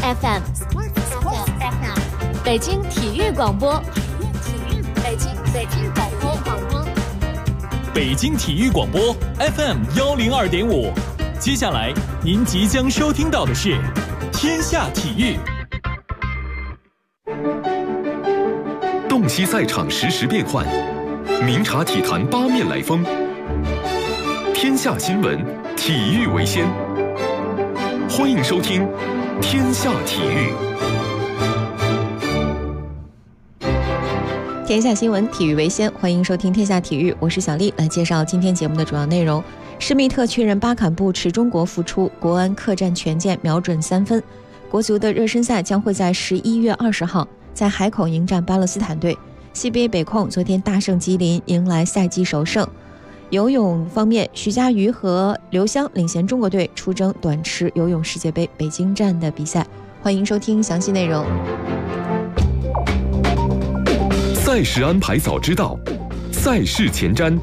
FM， 北京体育广播，北京广播， 北京体育广播 FM 102.5。接下来您即将收听到的是《天下体育》。 洞悉赛场实时变幻，明察体坛八面来风。天下新闻，体育为先。欢迎收听《天下体育》。 天下新闻，体育为先。欢迎收听《天下体育》，我是小丽，来介绍今天节目的主要内容。施密特确认巴坎布持中国复出，国安客战权健瞄准3分。国足的热身赛将会在11月20号在海口迎战巴勒斯坦队。CBA 北控昨天大胜吉林，迎来赛季首胜。游泳方面，徐嘉余和刘湘领衔中国队出征短池游泳世界杯北京站的比赛。欢迎收听详细内容。 赛事安排早知道，赛事前瞻。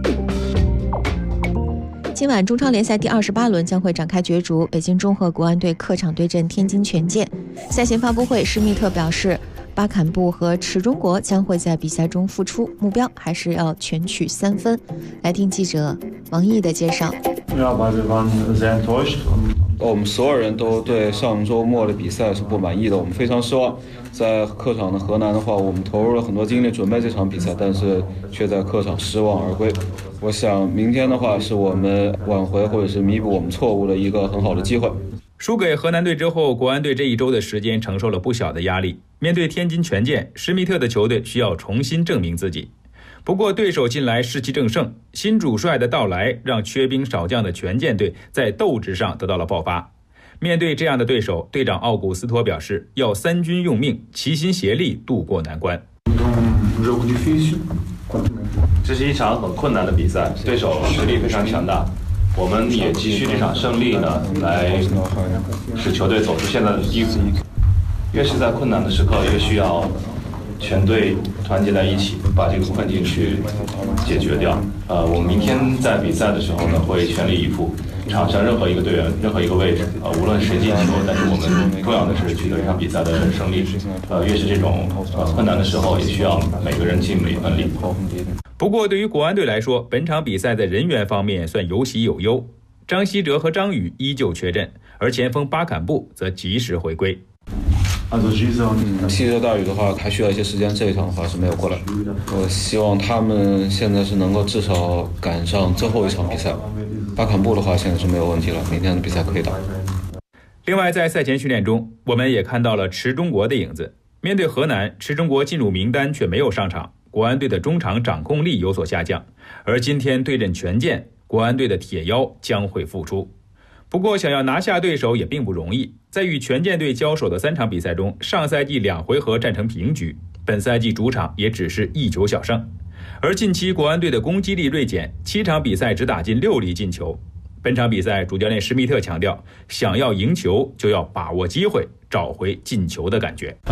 今晚中超联赛第28轮将会展开角逐，北京中赫国安队客场对阵天津权健。赛前发布会，施密特表示，巴坎布和池中国将会在比赛中复出，目标还是要全取3分。来听记者王毅的介绍。 我们所有人都对上周末的比赛是不满意的，我们非常失望。在客场的河南的话，我们投入了很多精力准备这场比赛，但是却在客场失望而归。我想明天的话是我们挽回或者是弥补我们错误的一个很好的机会。 输给河南队之后，国安队这一周的时间承受了不小的压力。面对天津权健，施密特的球队需要重新证明自己。不过对手近来士气正盛，新主帅的到来让缺兵少将的权健队在斗志上得到了爆发。面对这样的对手，队长奥古斯托表示要3军用命，齐心协力度过难关。 这是一场很困难的比赛，对手实力非常强大，我们也急需这场胜利呢，来使球队走出现在的低谷。越是在困难的时刻，越需要全队团结在一起，把这个困境去解决掉。我们明天在比赛的时候呢，会全力以赴。场上任何一个队员、任何一个位置，无论谁进球，但是我们重要的是取得这场比赛的胜利。越是这种困难的时候，也需要每个人尽每份力。 不过，对于国安队来说，本场比赛在人员方面算有喜有忧。张稀哲和张宇依旧缺阵，而前锋巴坎布则及时回归。 稀哲大宇的话还需要一些时间，这一场的话是没有过来。我希望他们现在是能够至少赶上最后一场比赛。巴坎布的话现在是没有问题了，明天的比赛可以打。 另外，在赛前训练中，我们也看到了池中国的影子。面对河南，池中国进入名单却没有上场，国安队的中场掌控力有所下降。而今天对阵权健，国安队的铁腰将会复出。不过想要拿下对手也并不容易，在与权健队交手的3场比赛中，上赛季2回合战成平局，本赛季主场也只是1球小胜。而近期国安队的攻击力锐减，7场比赛只打进6粒进球。本场比赛主教练施密特强调，想要赢球就要把握机会，找回进球的感觉。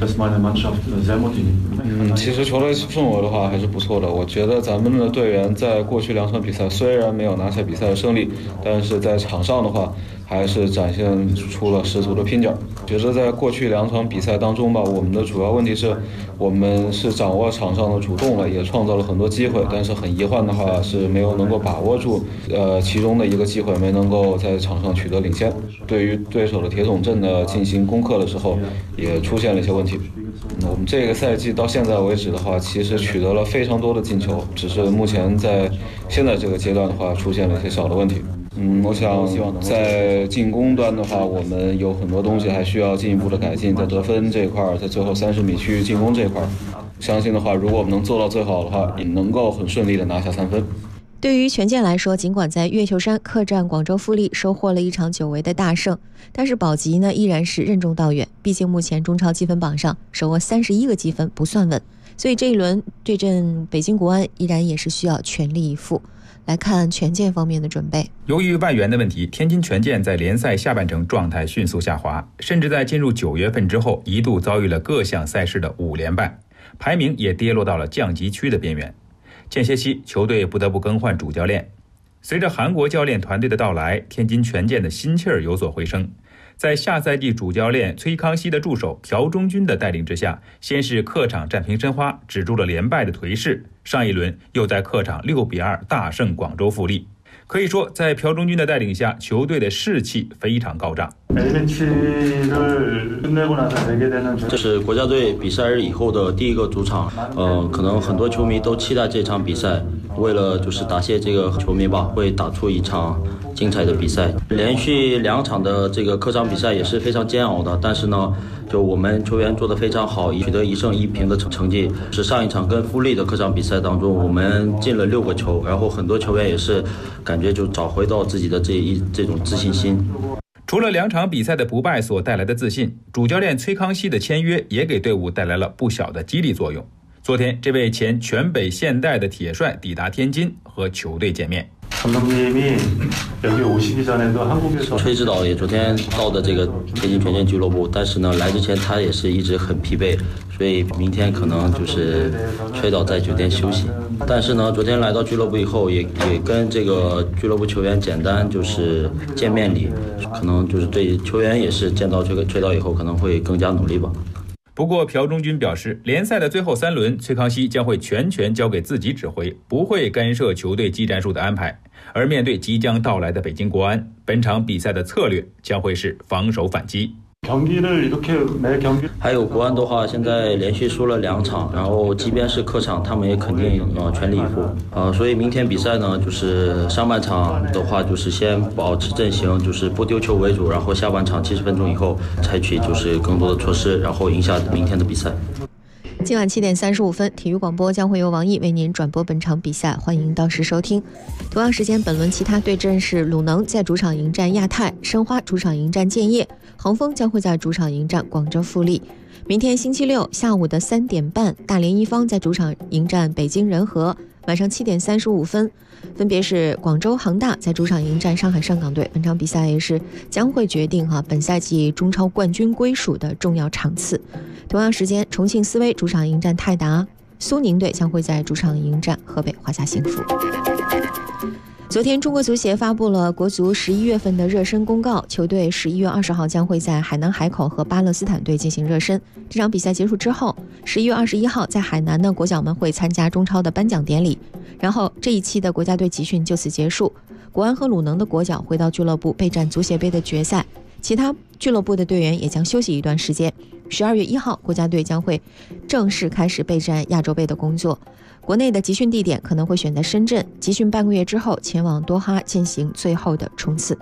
其实球队氛围的话还是不错的。我觉得咱们的队员在过去2场比赛虽然没有拿下比赛的胜利，但是在场上的话还是展现出了十足的拼劲儿。觉得在过去2场比赛当中吧，我们的主要问题是我们是掌握场上的主动了，也创造了很多机会，但是很遗憾的话是没有能够把握住其中的一个机会，没能够在场上取得领先。对于对手的铁桶阵的进行攻克的时候也出现了一些问题。我们这个赛季到现在为止的话，其实取得了非常多的进球，只是目前在现在这个阶段的话出现了一些小的问题。我想在进攻端的话，我们有很多东西还需要进一步的改进，在得分这一块，在最后30米区域进攻这一块，相信的话，如果我们能做到最好的话，也能够很顺利的拿下3分。 对于权健来说，尽管在月球山客战广州富力收获了一场久违的大胜，但是保级呢依然是任重道远。毕竟目前中超积分榜上手握31个积分不算稳，所以这一轮对阵北京国安依然也是需要全力以赴。来看权健方面的准备。 由于外援的问题，天津权健在联赛下半程状态迅速下滑，甚至在进入9月份之后一度遭遇了各项赛事的5连败，排名也跌落到了降级区的边缘。间歇期球队不得不更换主教练。随着韩国教练团队的到来，天津权健的心气儿有所回升。 在下赛季主教练崔康熙的助手朴忠均的带领之下，先是客场战平申花，止住了连败的颓势，上一轮又在客场6-2大胜广州富力。可以说，在朴忠均的带领下，球队的士气非常高涨。 这是国家队比赛日以后的第一个主场，可能很多球迷都期待这场比赛，为了就是答谢这个球迷吧，会打出一场精彩的比赛。连续2场的这个客场比赛也是非常煎熬的，但是呢，就我们球员做得非常好，取得1胜1平的成绩。是上一场跟富力的客场比赛当中，我们进了6个球，然后很多球员也是感觉就找回到自己的这种自信心。 除了2场比赛的不败所带来的自信，主教练崔康熙的签约也给队伍带来了不小的激励作用。昨天，这位前全北现代的铁帅抵达天津和球队见面。 崔指导也昨天到的这个天津权健俱乐部，但是呢，来之前他也是一直很疲惫，所以明天可能就是崔导在酒店休息。但是呢，昨天来到俱乐部以后，也跟这个俱乐部球员简单就是见面礼，可能就是对球员也是见到崔导以后可能会更加努力吧。 不过朴忠均表示，联赛的最后3轮，崔康熙将会全权交给自己指挥，不会干涉球队技战术的安排。而面对即将到来的北京国安，本场比赛的策略将会是防守反击。 还有国安的话，现在连续输了2场，然后即便是客场，他们也肯定全力以赴。所以明天比赛呢，就是上半场的话，就是先保持阵型，就是不丢球为主，然后下半场70分钟以后采取就是更多的措施，然后赢下明天的比赛。 今晚7点35分，体育广播将会由王毅为您转播本场比赛，欢迎到时收听。同样时间，本轮其他对阵是鲁能在主场迎战亚泰，申花主场迎战建业，恒丰将会在主场迎战广州富力。明天星期六下午的3点半，大连一方在主场迎战北京人和，晚上7点35分，分别是广州恒大在主场迎战上海上港队。本场比赛也是将会决定本赛季中超冠军归属的重要场次。同样时间，重庆斯威主场迎战泰达，苏宁队将会在主场迎战河北华夏幸福。昨天，中国足协发布了国足11月份的热身公告，球队11月20号将会在海南海口和巴勒斯坦队进行热身。这场比赛结束之后，11月21号在海南的国脚们会参加中超的颁奖典礼，然后这一期的国家队集训就此结束。国安和鲁能的国脚回到俱乐部备战足协杯的决赛，其他俱乐部的队员也将休息一段时间。12月1号，国家队将会正式开始备战亚洲杯的工作。国内的集训地点可能会选在深圳，集训半个月之后前往多哈进行最后的冲刺。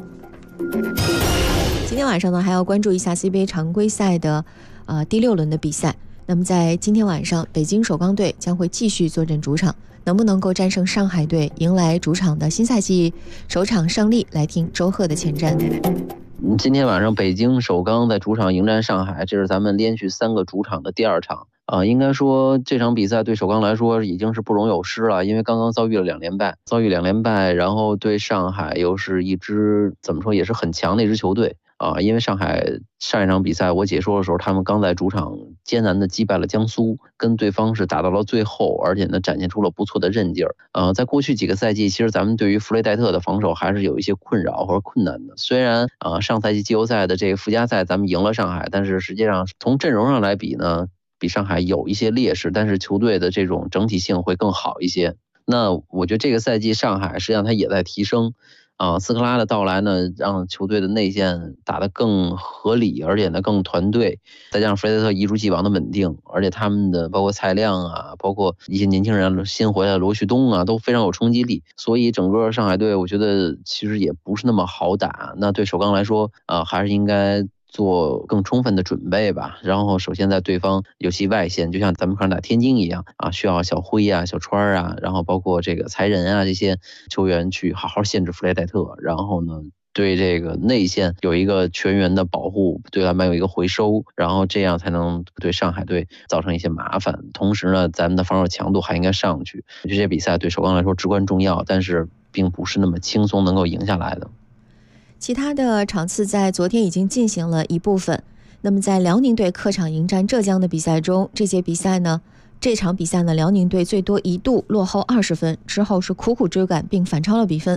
今天晚上呢，还要关注一下 CBA 常规赛的第6轮的比赛。那么在今天晚上，北京首钢队将会继续坐镇主场，能不能够战胜上海队，迎来主场的新赛季首场胜利？来听周贺的前瞻。 今天晚上北京首钢在主场迎战上海，这是咱们连续3个主场的第2场。应该说这场比赛对首钢来说已经是不容有失了，因为刚刚遭遇了2连败，然后对上海又是一支怎么说也是很强的一支球队因为上海上一场比赛我解说的时候，他们刚在主场艰难的击败了江苏，跟对方是打到了最后，而且呢展现出了不错的韧劲儿。在过去几个赛季，其实咱们对于弗雷戴特的防守还是有一些困扰或者困难的。虽然上赛季季后赛的这个附加赛咱们赢了上海，但是实际上从阵容上来比呢，比上海有一些劣势，但是球队的这种整体性会更好一些。那我觉得这个赛季上海实际上它也在提升斯科拉的到来呢，让球队的内线打得更合理，而且呢更团队，再加上弗雷德特一如既往的稳定，而且他们的包括蔡亮包括一些年轻人新回来的罗旭东都非常有冲击力，所以整个上海队我觉得其实也不是那么好打。那对首钢来说还是应该做更充分的准备吧。然后首先在对方尤其外线，就像咱们看打天津一样需要小辉小川然后包括这个才人这些球员去好好限制弗雷戴特，然后呢对这个内线有一个全员的保护，对他们有一个回收，然后这样才能对上海队造成一些麻烦。同时呢，咱们的防守强度还应该上去。这些比赛对首钢来说至关重要，但是并不是那么轻松能够赢下来的。 其他的场次在昨天已经进行了一部分。那么在辽宁队客场迎战浙江的比赛中，这场比赛呢，辽宁队最多一度落后20分，之后是苦苦追赶并反超了比分。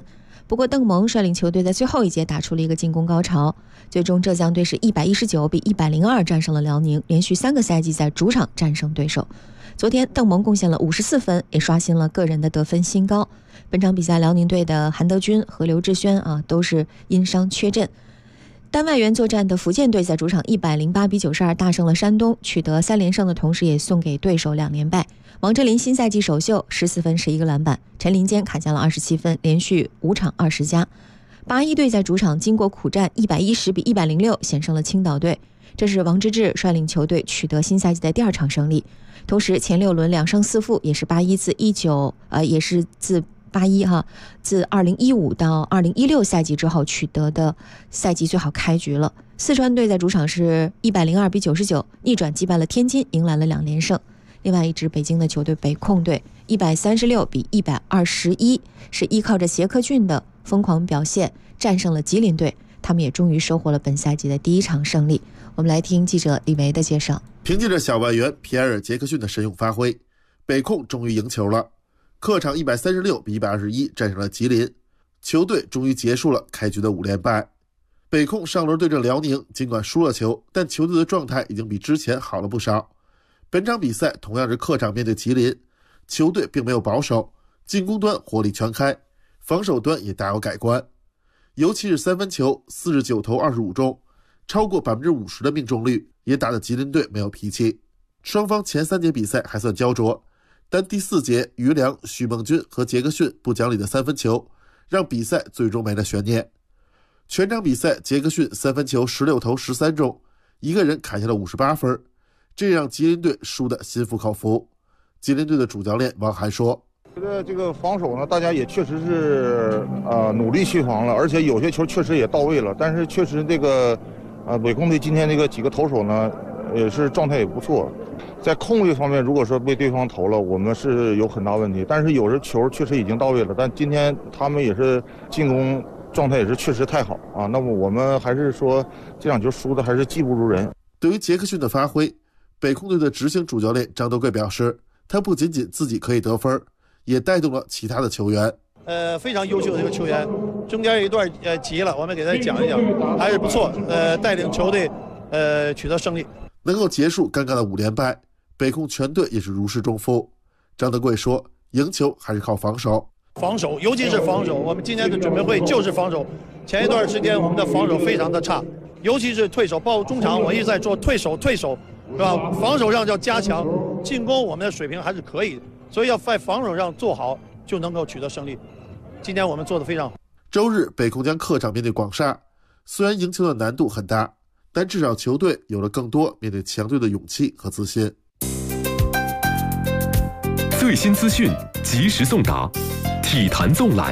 不过邓蒙率领球队在最后一节打出了一个进攻高潮，最终浙江队是119比102战胜了辽宁，连续3个赛季在主场战胜对手。昨天邓蒙贡献了54分，也刷新了个人的得分新高。本场比赛辽宁队的韩德君和刘志轩都是因伤缺阵。单外援作战的福建队在主场108比92大胜了山东，取得3连胜的同时也送给对手2连败。王哲林新赛季首秀14分11个篮板，陈林坚砍下了27分，连续5场20加。81队在主场经过苦战110比106险胜了青岛队，这是王治郅率领球队取得新赛季的第2场胜利。同时前6轮2胜4负，也是81自2015到2016赛季之后取得的赛季最好开局了。四川队在主场是102比99逆转击败了天津，迎来了2连胜。另外一支北京的球队北控队136比121是依靠着杰克逊的疯狂表现战胜了吉林队，他们也终于收获了本赛季的第1场胜利。我们来听记者李维的介绍。 凭借着小外援皮埃尔·杰克逊的神勇发挥，北控终于赢球了。客场136比121战胜了吉林，球队终于结束了开局的5连败。北控上轮对阵辽宁，尽管输了球，但球队的状态已经比之前好了不少。本场比赛同样是客场面对吉林，球队并没有保守，进攻端火力全开，防守端也大有改观。尤其是3分球49投25中，超过 50% 的命中率，也打得吉林队没有脾气。双方前3节比赛还算焦灼，但第4节于良、许梦军和杰克逊不讲理的3分球让比赛最终没了悬念。全场比赛杰克逊3分球16投13中，一个人砍下了58分，这让吉林队输得心服口服。吉林队的主教练王涵说， 觉得这个防守呢，大家也确实是努力去防了，而且有些球确实也到位了，但是确实这个北控队今天这个几个投手呢也是状态也不错，在控卫方面如果说被对方投了，我们是有很大问题，但是有的球确实已经到位了，但今天他们也是进攻状态也是确实太好啊，那么我们还是说这场球输的还是技不如人。 对于杰克逊的发挥，北控队的执行主教练张德贵表示，他不仅仅自己可以得分，也带动了其他的球员。 非常优秀的一个球员，中间有一段急了，我们给他讲一讲，还是不错，带领球队取得胜利， 能够结束尴尬的5连败，北控全队也是如释重负。张德贵说，赢球还是靠防守， 尤其是防守，我们今天的准备会就是防守。前一段时间我们的防守非常的差，尤其是退守，包括中场我一直在做退守，是吧？防守上要加强，进攻我们的水平还是可以，所以要在防守上做好，就能够取得胜利。今天我们做得非常好。 周日北控将客场面对广厦，虽然赢球的难度很大，但至少球队有了更多面对强队的勇气和自信。 最新资讯及时送达，体坛纵览。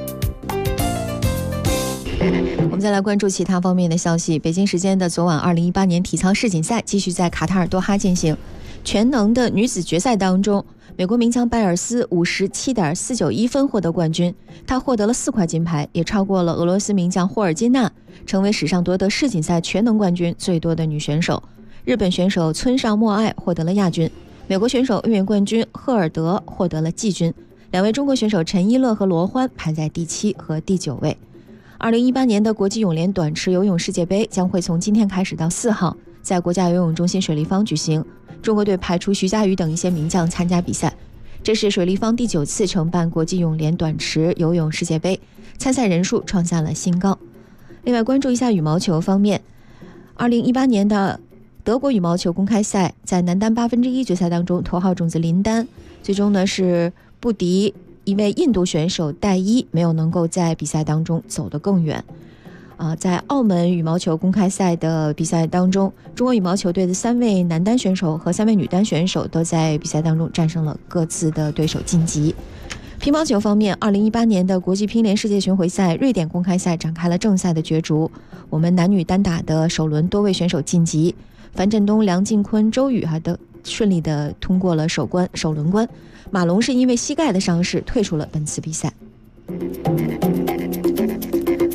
我们再来关注其他方面的消息。北京时间的昨晚，2018年体操世锦赛继续在卡塔尔多哈进行。全能的女子决赛当中，美国名将拜尔斯57.491分获得冠军，她获得了4块金牌，也超过了俄罗斯名将霍尔金娜，成为史上夺得世锦赛全能冠军最多的女选手。日本选手村上默爱获得了亚军，美国选手卫冕冠军赫尔德获得了季军，2位中国选手陈一乐和罗欢排在第7和第9位。2018年的国际泳联短池游泳世界杯将会从今天开始到4号，在国家游泳中心水立方举行。中国队派出徐嘉余等一些名将参加比赛，这是水立方第9次承办国际泳联短池游泳世界杯，参赛人数创下了新高。另外关注一下羽毛球方面，2018年的德国羽毛球公开赛在男单1/8决赛当中，头号种子林丹最终呢是不敌一位印度选手戴伊，没有能够在比赛当中走得更远。在澳门羽毛球公开赛的比赛当中，中国羽毛球队的3位男单选手和3位女单选手都在比赛当中战胜了各自的对手晋级。乒乓球方面，2018年的国际乒联世界巡回赛瑞典公开赛展开了正赛的角逐，我们男女单打的首轮多位选手晋级，樊振东、梁靖昆、周雨都顺利的通过了首轮关，马龙是因为膝盖的伤势退出了本次比赛。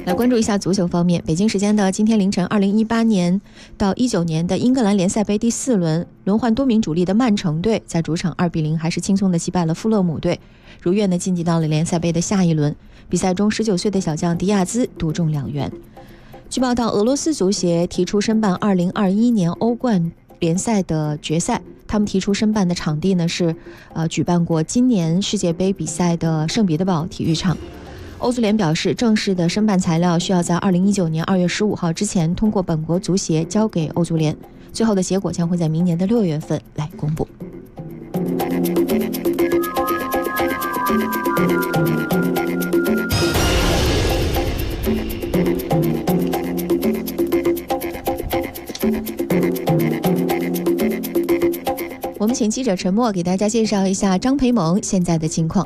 来关注一下足球方面，北京时间的今天凌晨，2018年到19年的英格兰联赛杯第4轮，轮换多名主力的曼城队在主场2-0还是轻松的击败了富勒姆队，如愿的晋级到了联赛杯的下一轮。比赛中19岁的小将迪亚兹独中2元。据报道，俄罗斯足协提出申办2021年欧冠联赛的决赛，他们提出申办的场地呢是举办过今年世界杯比赛的圣彼得堡体育场。欧足联表示，正式的申办材料需要在2019年2月15号之前通过本国足协交给欧足联，最后的结果将会在明年的6月份来公布。我们请记者陈默给大家介绍一下张培萌现在的近况。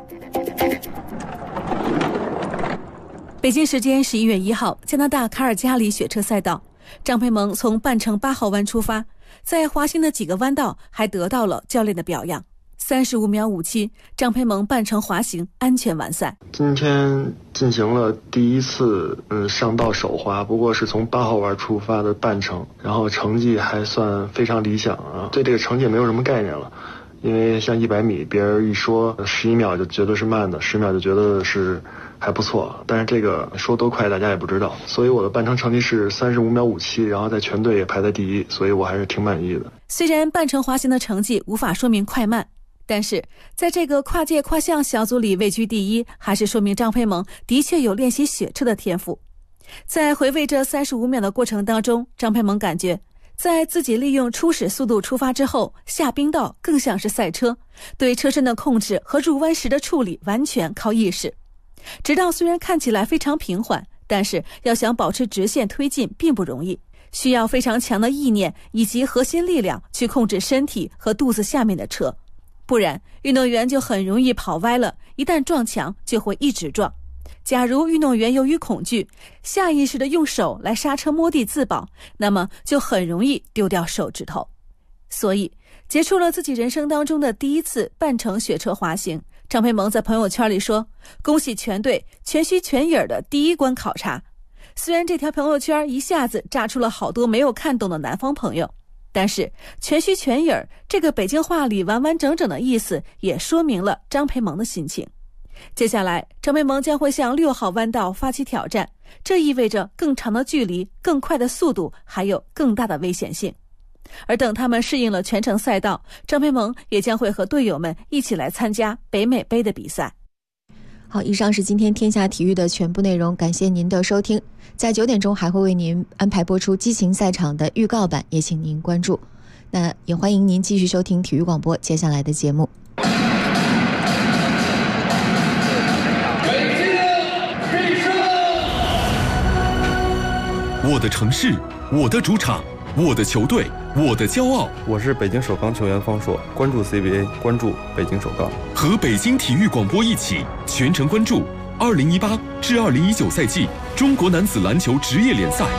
北京时间11月1号，加拿大卡尔加里雪车赛道，张培萌从半程8号弯出发，在滑行的几个弯道还得到了教练的表扬。35秒57，张培萌半程滑行安全完赛。 今天进行了第一次上道手滑，不过是从8号弯出发的半程，然后成绩还算非常理想啊。对这个成绩也没有什么概念了，因为像100米，别人一说11秒就觉得是慢的，10秒就觉得是还不错，但是这个说多快大家也不知道，所以我的半程成绩是35秒57，然后在全队也排在第一，所以我还是挺满意的。 虽然半程滑行的成绩无法说明快慢，但是在这个跨界跨项小组里位居第一，还是说明张培萌的确有练习雪车的天赋。在回味这35秒的过程当中，张培萌感觉在自己利用初始速度出发之后，下冰道更像是赛车，对车身的控制和入弯时的处理完全靠意识。直道虽然看起来非常平缓，但是要想保持直线推进并不容易，需要非常强的意念以及核心力量去控制身体和肚子下面的车，不然运动员就很容易跑歪了，一旦撞墙就会一直撞。假如运动员由于恐惧，下意识地用手来刹车摸地自保，那么就很容易丢掉手指头。所以结束了自己人生当中的第一次半程雪车滑行，张培萌在朋友圈里说，恭喜全队全虚全影的第一关考察。虽然这条朋友圈一下子炸出了好多没有看懂的南方朋友，但是全虚全影这个北京话里完完整整的意思也说明了张培萌的心情。接下来张培萌将会向6号弯道发起挑战，这意味着更长的距离、更快的速度，还有更大的危险性。而等他们适应了全程赛道，张培萌也将会和队友们一起来参加北美杯的比赛。 好，以上是今天天下体育的全部内容，感谢您的收听。在9点钟还会为您安排播出激情赛场的预告版，也请您关注。那也欢迎您继续收听体育广播接下来的节目。 我的城市，我的主场，我的球队，我的骄傲。 我是北京首钢球员方硕，关注 CBA， 关注北京首钢， 和北京体育广播一起全程关注2018至2019赛季中国男子篮球职业联赛。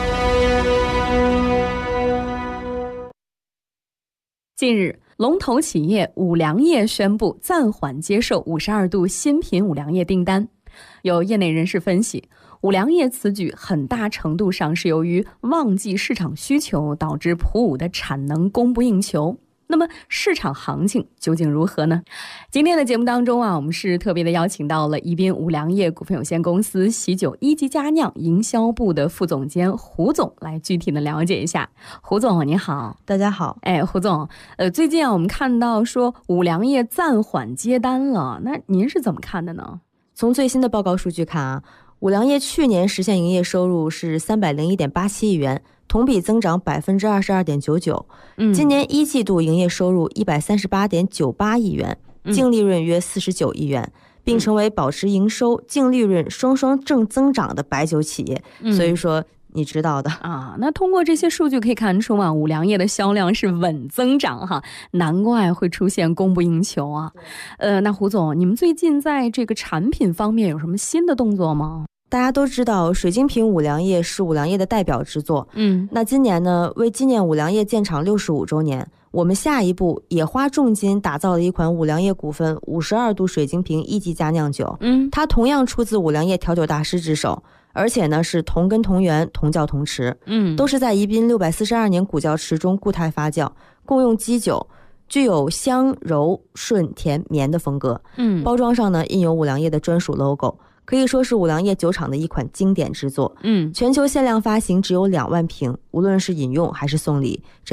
近日，龙头企业五粮液宣布暂缓接受52度新品五粮液订单。有业内人士分析，五粮液此举很大程度上是由于旺季市场需求导致普五的产能供不应求。那么市场行情究竟如何呢？今天的节目当中我们是特别的邀请到了宜宾五粮液股份有限公司喜酒一级佳酿营销部的副总监胡总来具体的了解一下。胡总你好。 大家好。 胡总，最近我们看到说五粮液暂缓接单了，那您是怎么看的呢？ 从最新的报告数据看五粮液去年实现营业收入是301.87亿元，同比增长 22.99%。今年一季度营业收入 138.98亿元，净利润约49亿元，并成为保持营收、净利润双双正增长的白酒企业。所以说你知道的那通过这些数据可以看出五粮液的销量是稳增长难怪会出现供不应求那胡总，你们最近在这个产品方面有什么新的动作吗？ 大家都知道水晶瓶五粮液是五粮液的代表之作。那今年呢，为纪念五粮液建厂65周年，我们下一步也花重金打造了一款五粮液股份52度水晶瓶一级佳酿酒。它同样出自五粮液调酒大师之手， 而且呢是同根同源同窖同池，都是在宜宾642年古窖池中固态发酵，共用基酒，具有香柔顺甜绵的风格。包装上呢印有五粮液的专属 logo， 可以说是五粮液酒厂的一款经典之作。全球限量发行只有2万瓶，无论是饮用还是送礼，